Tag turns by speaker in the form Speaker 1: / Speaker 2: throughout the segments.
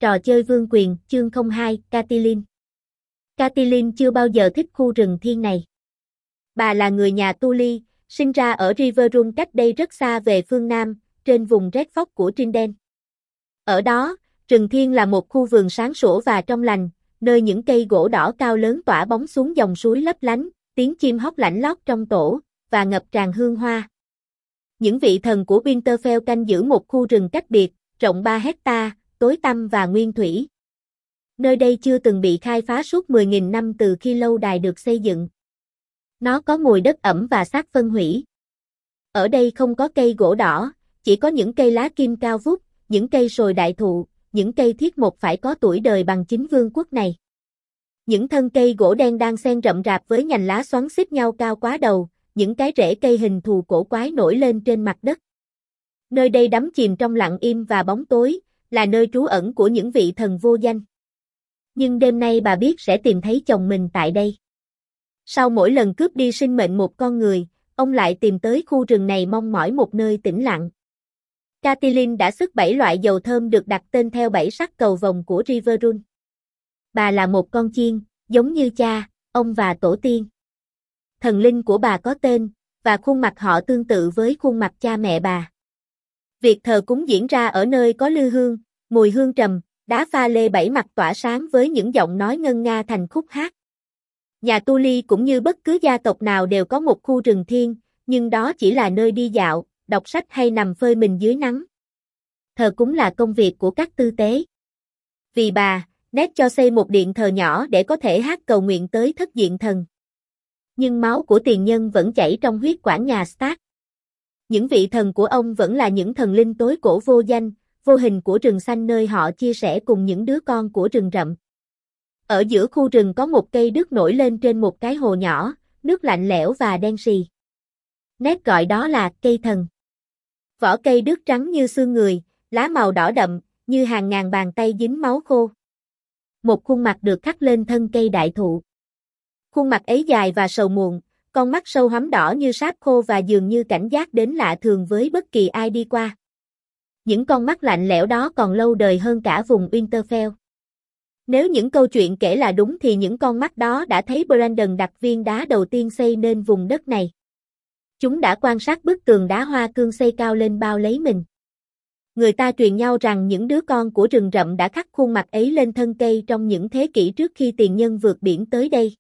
Speaker 1: Trò chơi vương quyền, chương 02, Catelyn. Catelyn chưa bao giờ thích khu rừng thiên này. Bà là người nhà Tully, sinh ra ở Riverrun cách đây rất xa về phương Nam, trên vùng Redford của Trident. Ở đó, rừng thiên là một khu vườn sáng sủa và trong lành, nơi những cây gỗ đỏ cao lớn tỏa bóng xuống dòng suối lấp lánh, tiếng chim hót lảnh lót trong tổ, và ngập tràn hương hoa. Những vị thần của Winterfell canh giữ một khu rừng cách biệt, rộng 3 hecta, tối tăm và nguyên thủy. Nơi đây chưa từng bị khai phá suốt 10.000 năm từ khi lâu đài được xây dựng. Nó có mùi đất ẩm và xác phân hủy. Ở đây không có cây gỗ đỏ, chỉ có những cây lá kim cao vút, những cây sồi đại thụ, những cây thiết một phải có tuổi đời bằng chính vương quốc này. Những thân cây gỗ đen đang xen rậm rạp với nhành lá xoắn xít nhau cao quá đầu, những cái rễ cây hình thù cổ quái nổi lên trên mặt đất. Nơi đây đắm chìm trong lặng im và bóng tối, là nơi trú ẩn của những vị thần vô danh. Nhưng đêm nay bà biết sẽ tìm thấy chồng mình tại đây. Sau mỗi lần cướp đi sinh mệnh một con người, ông lại tìm tới khu rừng này mong mỏi một nơi tĩnh lặng. Catelyn đã xức 7 loại dầu thơm được đặt tên theo 7 sắc cầu vồng của Riverrun. Bà là một con chiên, giống như cha, ông và tổ tiên. Thần linh của bà có tên, và khuôn mặt họ tương tự với khuôn mặt cha mẹ bà. Việc thờ cúng diễn ra ở nơi có lư hương, mùi hương trầm, đá pha lê 7 mặt tỏa sáng với những giọng nói ngân nga thành khúc hát. Nhà Tully cũng như bất cứ gia tộc nào đều có một khu rừng thiên, nhưng đó chỉ là nơi đi dạo, đọc sách hay nằm phơi mình dưới nắng. Thờ cúng là công việc của các tư tế. Vì bà, Ned cho xây một điện thờ nhỏ để có thể hát cầu nguyện tới thất diện thần. Nhưng máu của tiền nhân vẫn chảy trong huyết quản nhà Stark. Những vị thần của ông vẫn là những thần linh tối cổ vô danh, vô hình của rừng xanh nơi họ chia sẻ cùng những đứa con của rừng rậm. Ở giữa khu rừng có một cây đước nổi lên trên một cái hồ nhỏ, nước lạnh lẽo và đen sì. Ned gọi đó là cây thần. Vỏ cây đước trắng như xương người, lá màu đỏ đậm, như hàng ngàn bàn tay dính máu khô. Một khuôn mặt được khắc lên thân cây đại thụ. Khuôn mặt ấy dài và sầu muộn, con mắt sâu hoắm đỏ như sáp khô và dường như cảnh giác đến lạ thường với bất kỳ ai đi qua. Những con mắt lạnh lẽo đó còn lâu đời hơn cả vùng Winterfell. Nếu những câu chuyện kể là đúng thì những con mắt đó đã thấy Brandon đặt viên đá đầu tiên xây nên vùng đất này. Chúng đã quan sát bức tường đá hoa cương xây cao lên bao lấy mình. Người ta truyền nhau rằng những đứa con của rừng rậm đã khắc khuôn mặt ấy lên thân cây trong những thế kỷ trước khi tiền nhân vượt biển tới đây.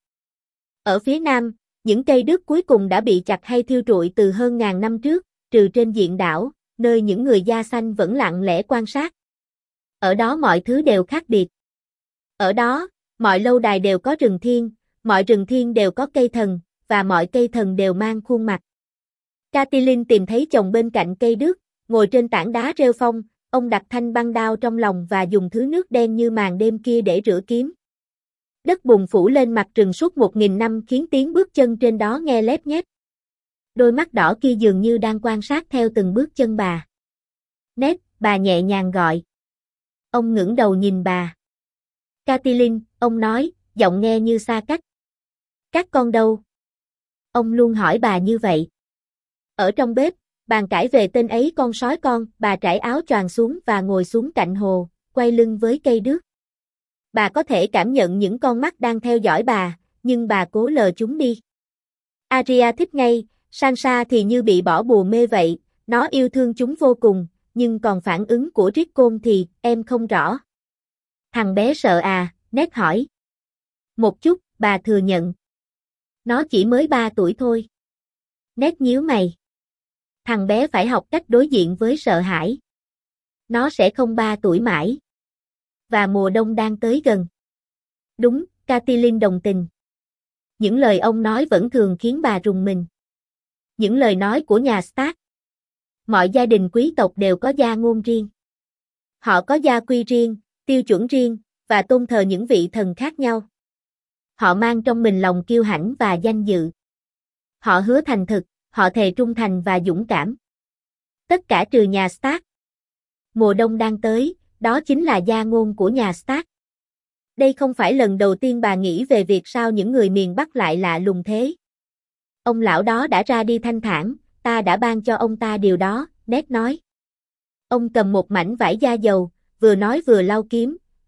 Speaker 1: Ở phía nam, những cây đước cuối cùng đã bị chặt hay thiêu rụi từ hơn ngàn năm trước, trừ trên diện đảo, nơi những người da xanh vẫn lặng lẽ quan sát. Ở đó mọi thứ đều khác biệt. Ở đó, mọi lâu đài đều có rừng thiên, mọi rừng thiên đều có cây thần, và mọi cây thần đều mang khuôn mặt. Catelyn tìm thấy chồng bên cạnh cây đước, ngồi trên tảng đá rêu phong, ông đặt thanh băng đao trong lòng và dùng thứ nước đen như màn đêm kia để rửa kiếm. Đất bùn phủ lên mặt rừng suốt 1.000 năm khiến tiếng bước chân trên đó nghe lép nhép. Đôi mắt đỏ kia dường như đang quan sát theo từng bước chân bà. Ned, bà nhẹ nhàng gọi. Ông ngẩng đầu nhìn bà. Catelyn, ông nói, giọng nghe như xa cách. Các con đâu? Ông luôn hỏi bà như vậy. Ở trong bếp, bàn cãi về tên ấy con sói con, bà trải áo choàng xuống và ngồi xuống cạnh hồ, quay lưng với cây đước. Bà có thể cảm nhận những con mắt đang theo dõi bà, nhưng bà cố lờ chúng đi. Arya thích ngay, Sansa thì như bị bỏ bùa mê vậy, nó yêu thương chúng vô cùng, nhưng còn phản ứng của Rickon thì, em không rõ. Thằng bé sợ à, Ned hỏi. Một chút, bà thừa nhận. Nó chỉ mới 3 tuổi thôi. Ned nhíu mày. Thằng bé phải học cách đối diện với sợ hãi. Nó sẽ không 3 tuổi mãi. Và mùa đông đang tới gần. Đúng, Catelyn đồng tình. Những lời ông nói vẫn thường khiến bà rùng mình. Những lời nói của nhà Stark. Mọi gia đình quý tộc đều có gia ngôn riêng. Họ có gia quy riêng, tiêu chuẩn riêng, và tôn thờ những vị thần khác nhau. Họ mang trong mình lòng kiêu hãnh và danh dự. Họ hứa thành thực, họ thề trung thành và dũng cảm. Tất cả trừ nhà Stark. Mùa đông đang tới, đó chính là gia ngôn của nhà Stark. Đây không phải lần đầu tiên bà nghĩ về việc sao những người miền Bắc lại lạ lùng thế. Ông lão đó đã ra đi thanh thản, ta đã ban cho ông ta điều đó, Ned nói. Ông cầm một mảnh vải da dầu, vừa nói vừa lau kiếm,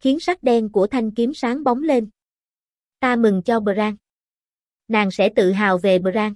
Speaker 1: khiến sắc đen của thanh kiếm sáng bóng lên. Ta mừng cho Bran. Nàng sẽ tự hào về Bran.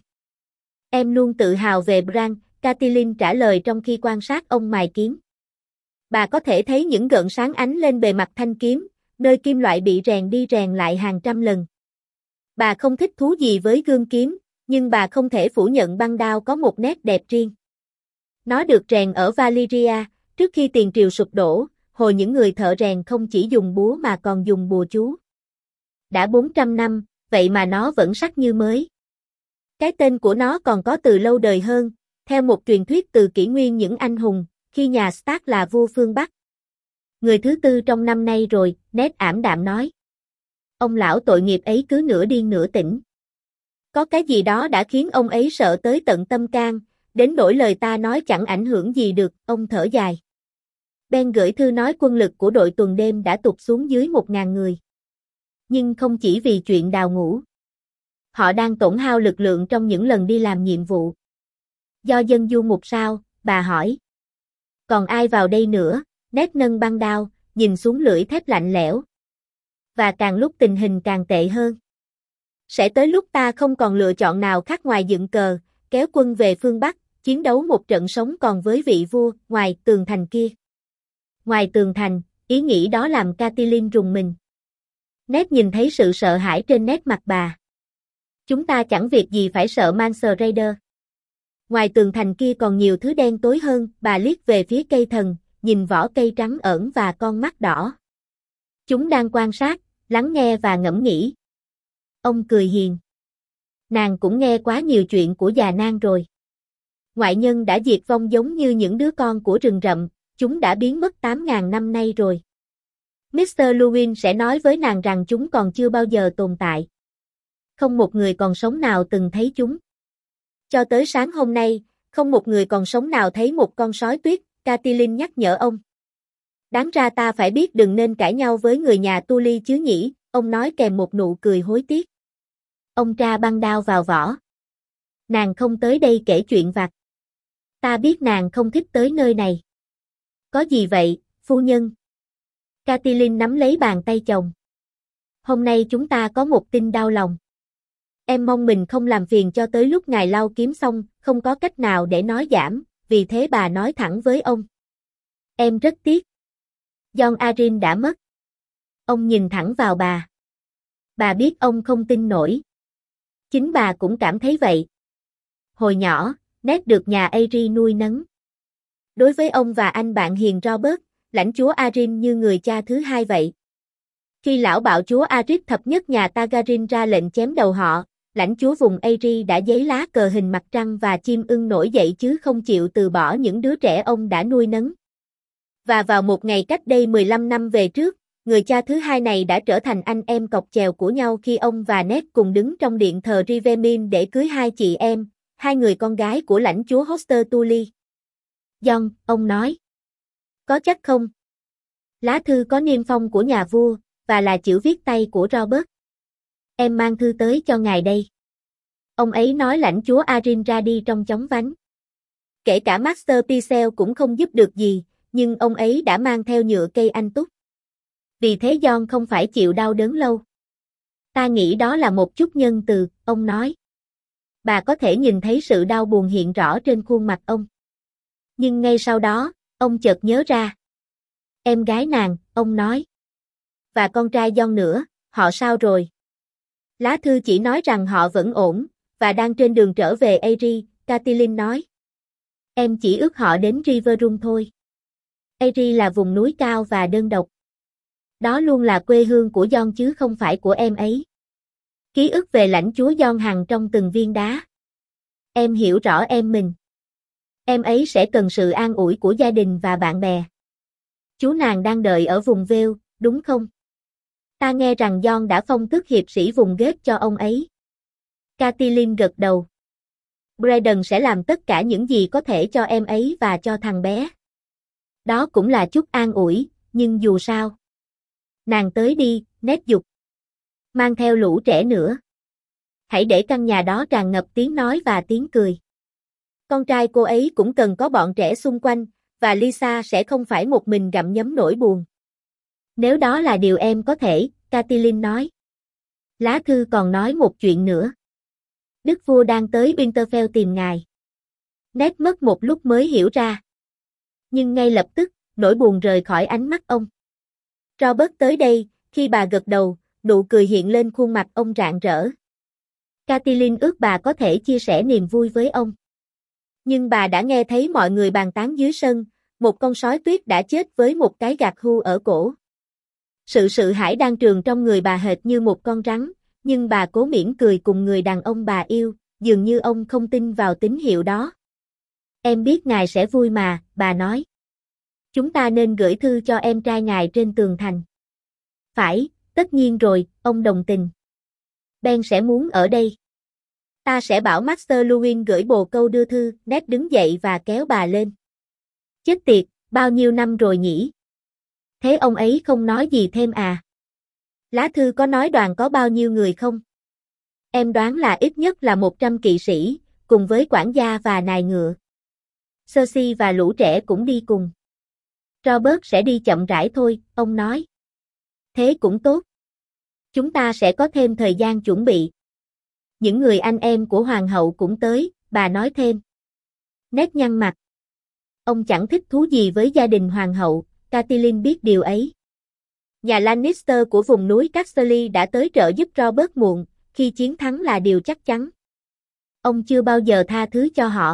Speaker 1: Em luôn tự hào về Bran, Catelyn trả lời trong khi quan sát ông mài kiếm. Bà có thể thấy những gợn sáng ánh lên bề mặt thanh kiếm, nơi kim loại bị rèn đi rèn lại hàng trăm lần. Bà không thích thú gì với gương kiếm, nhưng bà không thể phủ nhận băng đao có một nét đẹp riêng. Nó được rèn ở Valyria, trước khi tiền triều sụp đổ, hồi những người thợ rèn không chỉ dùng búa mà còn dùng bùa chú. Đã 400 năm, vậy mà nó vẫn sắc như mới. Cái tên của nó còn có từ lâu đời hơn, theo một truyền thuyết từ kỷ nguyên những anh hùng, khi nhà Stark là vua phương Bắc. Người thứ tư trong năm nay rồi, Ned ảm đạm nói. Ông lão tội nghiệp ấy cứ nửa điên nửa tỉnh. Có cái gì đó đã khiến ông ấy sợ tới tận tâm can, đến nỗi lời ta nói chẳng ảnh hưởng gì được, ông thở dài. Ben gửi thư nói quân lực của đội tuần đêm đã tụt xuống dưới 1.000 người. Nhưng không chỉ vì chuyện đào ngũ. Họ đang tổn hao lực lượng trong những lần đi làm nhiệm vụ. Do dân du mục sao, bà hỏi. Còn ai vào đây nữa, Ned nâng băng đao, nhìn xuống lưỡi thép lạnh lẽo. Và càng lúc tình hình càng tệ hơn. Sẽ tới lúc ta không còn lựa chọn nào khác ngoài dựng cờ, kéo quân về phương Bắc, chiến đấu một trận sống còn với vị vua, ngoài tường thành kia. Ngoài tường thành, ý nghĩ đó làm Catelyn rùng mình. Ned nhìn thấy sự sợ hãi trên nét mặt bà. Chúng ta chẳng việc gì phải sợ Mance Raider. Ngoài tường thành kia còn nhiều thứ đen tối hơn, bà liếc về phía cây thần, nhìn vỏ cây trắng ẩn và con mắt đỏ. Chúng đang quan sát, lắng nghe và ngẫm nghĩ. Ông cười hiền. Nàng cũng nghe quá nhiều chuyện của già Nang rồi. Ngoại nhân đã diệt vong giống như những đứa con của rừng rậm, chúng đã biến mất 8.000 năm nay rồi. Mr. Luwin sẽ nói với nàng rằng chúng còn chưa bao giờ tồn tại. Không một người còn sống nào từng thấy chúng. Cho tới sáng hôm nay, không một người còn sống nào thấy một con sói tuyết, Catelyn nhắc nhở ông. Đáng ra ta phải biết đừng nên cãi nhau với người nhà Tully chứ nhỉ, ông nói kèm một nụ cười hối tiếc. Ông tra băng đao vào vỏ. Nàng không tới đây kể chuyện vặt. Ta biết nàng không thích tới nơi này. Có gì vậy, phu nhân? Catelyn nắm lấy bàn tay chồng. Hôm nay chúng ta có một tin đau lòng. Em mong mình không làm phiền cho tới lúc ngài lau kiếm xong, không có cách nào để nói giảm, vì thế bà nói thẳng với ông. Em rất tiếc. Jon Arryn đã mất. Ông nhìn thẳng vào bà. Bà biết ông không tin nổi. Chính bà cũng cảm thấy vậy. Hồi nhỏ, Ned được nhà Aery nuôi nấng. Đối với ông và anh bạn hiền Robert, lãnh chúa Arryn như người cha thứ hai vậy. Khi lão bạo chúa Aerys thập nhất nhà Targaryen ra lệnh chém đầu họ, lãnh chúa vùng Aery đã giấy lá cờ hình mặt trăng và chim ưng nổi dậy chứ không chịu từ bỏ những đứa trẻ ông đã nuôi nấng. Và vào một ngày cách đây 15 năm về trước, người cha thứ hai này đã trở thành anh em cọc chèo của nhau khi ông và Ned cùng đứng trong điện thờ Rivermean để cưới hai chị em, hai người con gái của lãnh chúa Hoster Tully. Jon, ông nói. Có chắc không? Lá thư có niêm phong của nhà vua, và là chữ viết tay của Robert. Em mang thư tới cho ngài đây. Ông ấy nói lãnh chúa Arryn ra đi trong chóng vánh. Kể cả Master Pycelle cũng không giúp được gì, nhưng ông ấy đã mang theo nhựa cây anh túc. Vì thế Jon không phải chịu đau đớn lâu. Ta nghĩ đó là một chút nhân từ, ông nói. Bà có thể nhìn thấy sự đau buồn hiện rõ trên khuôn mặt ông. Nhưng ngay sau đó, ông chợt nhớ ra. Em gái nàng, ông nói. Và con trai Jon nữa, họ sao rồi? Lá thư chỉ nói rằng họ vẫn ổn, và đang trên đường trở về Aery, Catelyn nói. Em chỉ ước họ đến Riverrun thôi. Aery là vùng núi cao và đơn độc. Đó luôn là quê hương của Jon chứ không phải của em ấy. Ký ức về lãnh chúa Jon hằn trong từng viên đá. Em hiểu rõ em mình. Em ấy sẽ cần sự an ủi của gia đình và bạn bè. Chú nàng đang đợi ở vùng Vale, đúng không? Ta nghe rằng Jon đã phong tước hiệp sĩ vùng Ghét cho ông ấy. Catelyn gật đầu. Braeden sẽ làm tất cả những gì có thể cho em ấy và cho thằng bé. Đó cũng là chút an ủi, nhưng dù sao. Nàng tới đi, Ned dục. Mang theo lũ trẻ nữa. Hãy để căn nhà đó tràn ngập tiếng nói và tiếng cười. Con trai cô ấy cũng cần có bọn trẻ xung quanh, và Lisa sẽ không phải một mình gặm nhấm nỗi buồn. Nếu đó là điều em có thể, Catelyn nói. Lá thư còn nói một chuyện nữa. Đức vua đang tới Winterfell tìm ngài. Ned mất một lúc mới hiểu ra. Nhưng ngay lập tức, nỗi buồn rời khỏi ánh mắt ông. Robert tới đây, khi bà gật đầu, nụ cười hiện lên khuôn mặt ông rạng rỡ. Catelyn ước bà có thể chia sẻ niềm vui với ông. Nhưng bà đã nghe thấy mọi người bàn tán dưới sân, một con sói tuyết đã chết với một cái gạt hưu ở cổ. Sự sợ hãi đang trường trong người bà hệt như một con rắn, nhưng bà cố mỉm cười cùng người đàn ông bà yêu, dường như ông không tin vào tín hiệu đó. Em biết ngài sẽ vui mà, bà nói. Chúng ta nên gửi thư cho em trai ngài trên tường thành. Phải, tất nhiên rồi, ông đồng tình. Ben sẽ muốn ở đây. Ta sẽ bảo Master Luwin gửi bồ câu đưa thư. Ned đứng dậy và kéo bà lên. Chết tiệt, bao nhiêu năm rồi nhỉ? Thế ông ấy không nói gì thêm à? Lá thư có nói đoàn có bao nhiêu người không? Em đoán là ít nhất là 100 kỵ sĩ, cùng với quản gia và nài ngựa. Cersei và lũ trẻ cũng đi cùng. Robert sẽ đi chậm rãi thôi, ông nói. Thế cũng tốt. Chúng ta sẽ có thêm thời gian chuẩn bị. Những người anh em của hoàng hậu cũng tới, bà nói thêm. Ned nhăn mặt. Ông chẳng thích thú gì với gia đình hoàng hậu, Catelyn biết điều ấy. Nhà Lannister của vùng núi Casterly đã tới trợ giúp Robert muộn, khi chiến thắng là điều chắc chắn. Ông chưa bao giờ tha thứ cho họ.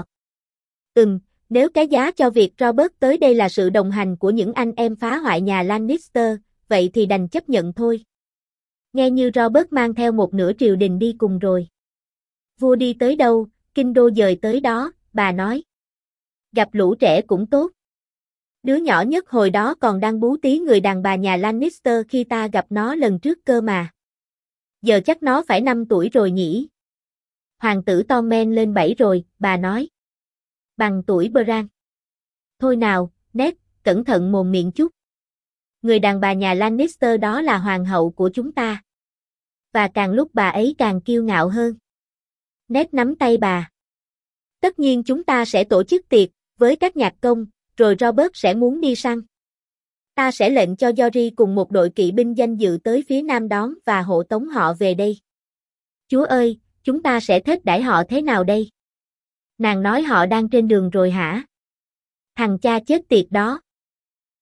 Speaker 1: Nếu cái giá cho việc Robert tới đây là sự đồng hành của những anh em phá hoại nhà Lannister, vậy thì đành chấp nhận thôi. Nghe như Robert mang theo một nửa triều đình đi cùng rồi. Vua đi tới đâu, kinh đô dời tới đó, bà nói. Gặp lũ trẻ cũng tốt. Đứa nhỏ nhất hồi đó còn đang bú tí người đàn bà nhà Lannister khi ta gặp nó lần trước cơ mà. Giờ chắc nó phải 5 tuổi rồi nhỉ. Hoàng tử Tommen lên 7 rồi, bà nói. Bằng tuổi Bran. Thôi nào, Ned, cẩn thận mồm miệng chút. Người đàn bà nhà Lannister đó là hoàng hậu của chúng ta. Và càng lúc bà ấy càng kiêu ngạo hơn. Ned nắm tay bà. Tất nhiên chúng ta sẽ tổ chức tiệc, với các nhạc công, rồi Robert sẽ muốn đi săn. Ta sẽ lệnh cho Jory cùng một đội kỵ binh danh dự tới phía nam đón và hộ tống họ về đây. Chúa ơi, chúng ta sẽ thết đãi họ thế nào đây? Nàng nói họ đang trên đường rồi hả? Thằng cha chết tiệt đó.